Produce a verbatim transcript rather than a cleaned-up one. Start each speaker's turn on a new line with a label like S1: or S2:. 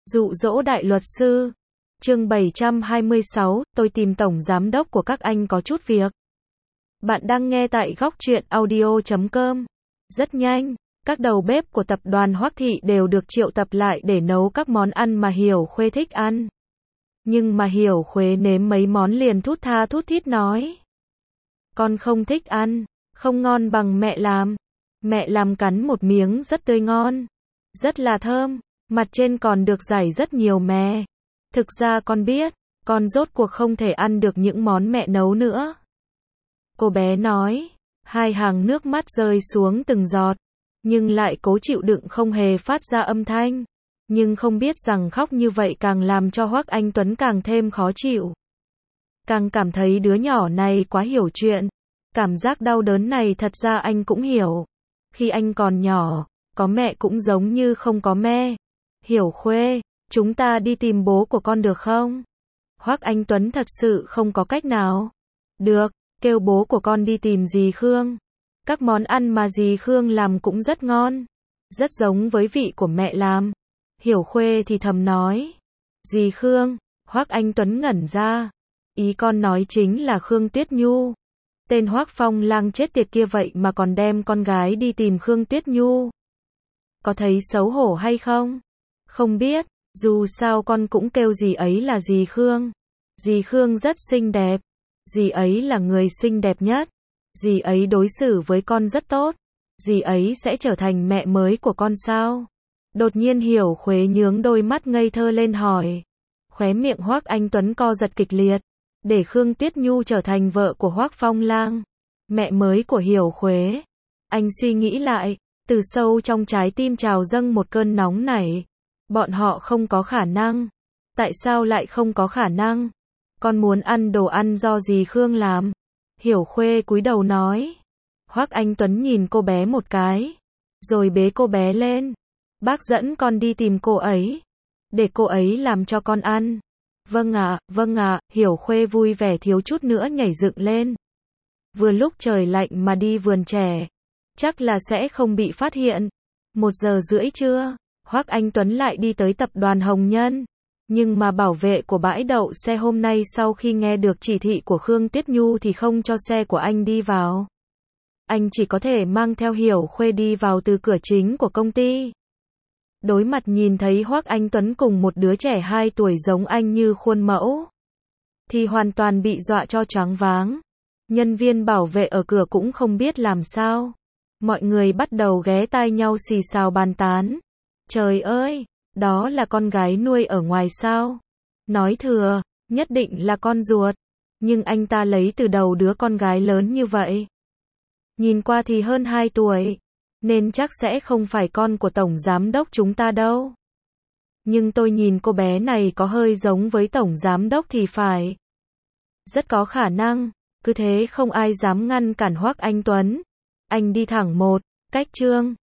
S1: Dụ dỗ đại luật sư. Chương bảy trăm hai mươi sáu, tôi tìm tổng giám đốc của các anh có chút việc. Bạn đang nghe tại góc truyện audio chấm com. Rất nhanh, các đầu bếp của tập đoàn Hoắc Thị đều được triệu tập lại để nấu các món ăn mà Hiểu Khuê thích ăn. Nhưng mà Hiểu Khuê nếm mấy món liền thút tha thút thít nói: con không thích ăn, không ngon bằng mẹ làm. Mẹ làm cắn một miếng rất tươi ngon, rất là thơm, mặt trên còn được rải rất nhiều mè. Thực ra con biết, con rốt cuộc không thể ăn được những món mẹ nấu nữa. Cô bé nói, hai hàng nước mắt rơi xuống từng giọt, nhưng lại cố chịu đựng không hề phát ra âm thanh. Nhưng không biết rằng khóc như vậy càng làm cho Hoắc Anh Tuấn càng thêm khó chịu. Càng cảm thấy đứa nhỏ này quá hiểu chuyện. Cảm giác đau đớn này thật ra anh cũng hiểu. Khi anh còn nhỏ, có mẹ cũng giống như không có mẹ. Hiểu Khuê, chúng ta đi tìm bố của con được không? Hoắc Anh Tuấn thật sự không có cách nào. Được, kêu bố của con đi tìm dì Khương. Các món ăn mà dì Khương làm cũng rất ngon, rất giống với vị của mẹ làm. Hiểu Khuê thì thầm nói, dì Khương. Hoắc Anh Tuấn ngẩn ra. Ý con nói chính là Khương Tuyết Nhu. Tên Hoắc Phong Lang chết tiệt kia vậy mà còn đem con gái đi tìm Khương Tuyết Nhu. Có thấy xấu hổ hay không? Không biết, dù sao con cũng kêu dì ấy là dì Khương. Dì Khương rất xinh đẹp. Dì ấy là người xinh đẹp nhất. Dì ấy đối xử với con rất tốt. Dì ấy sẽ trở thành mẹ mới của con sao? Đột nhiên Hiểu Khuê nhướng đôi mắt ngây thơ lên hỏi. Khóe miệng Hoắc Anh Tuấn co giật kịch liệt. Để Khương Tuyết Nhu trở thành vợ của Hoắc Phong Lang, mẹ mới của Hiểu Khuê. Anh suy nghĩ lại, từ sâu trong trái tim trào dâng một cơn nóng nảy. Bọn họ không có khả năng. Tại sao lại không có khả năng? Con muốn ăn đồ ăn do dì Khương làm. Hiểu Khuê cúi đầu nói. Hoắc Anh Tuấn nhìn cô bé một cái, rồi bế cô bé lên. Bác dẫn con đi tìm cô ấy, để cô ấy làm cho con ăn. Vâng ạ, vâng ạ, Hiểu Khuê vui vẻ thiếu chút nữa nhảy dựng lên. Vừa lúc trời lạnh mà đi vườn trẻ, chắc là sẽ không bị phát hiện. Một giờ rưỡi trưa, Hoắc Anh Tuấn lại đi tới tập đoàn Hồng Nhân. Nhưng mà bảo vệ của bãi đậu xe hôm nay sau khi nghe được chỉ thị của Khương Tuyết Nhu thì không cho xe của anh đi vào. Anh chỉ có thể mang theo Hiểu Khuê đi vào từ cửa chính của công ty. Đối mặt nhìn thấy Hoắc Anh Tuấn cùng một đứa trẻ hai tuổi giống anh như khuôn mẫu, thì hoàn toàn bị dọa cho choáng váng. Nhân viên bảo vệ ở cửa cũng không biết làm sao. Mọi người bắt đầu ghé tai nhau xì xào bàn tán. Trời ơi, đó là con gái nuôi ở ngoài sao? Nói thừa, nhất định là con ruột. Nhưng anh ta lấy từ đầu đứa con gái lớn như vậy. Nhìn qua thì hơn hai tuổi. Nên chắc sẽ không phải con của tổng giám đốc chúng ta đâu. Nhưng tôi nhìn cô bé này có hơi giống với tổng giám đốc thì phải. Rất có khả năng, cứ thế không ai dám ngăn cản Hoắc Anh Tuấn. Anh đi thẳng một cách chương.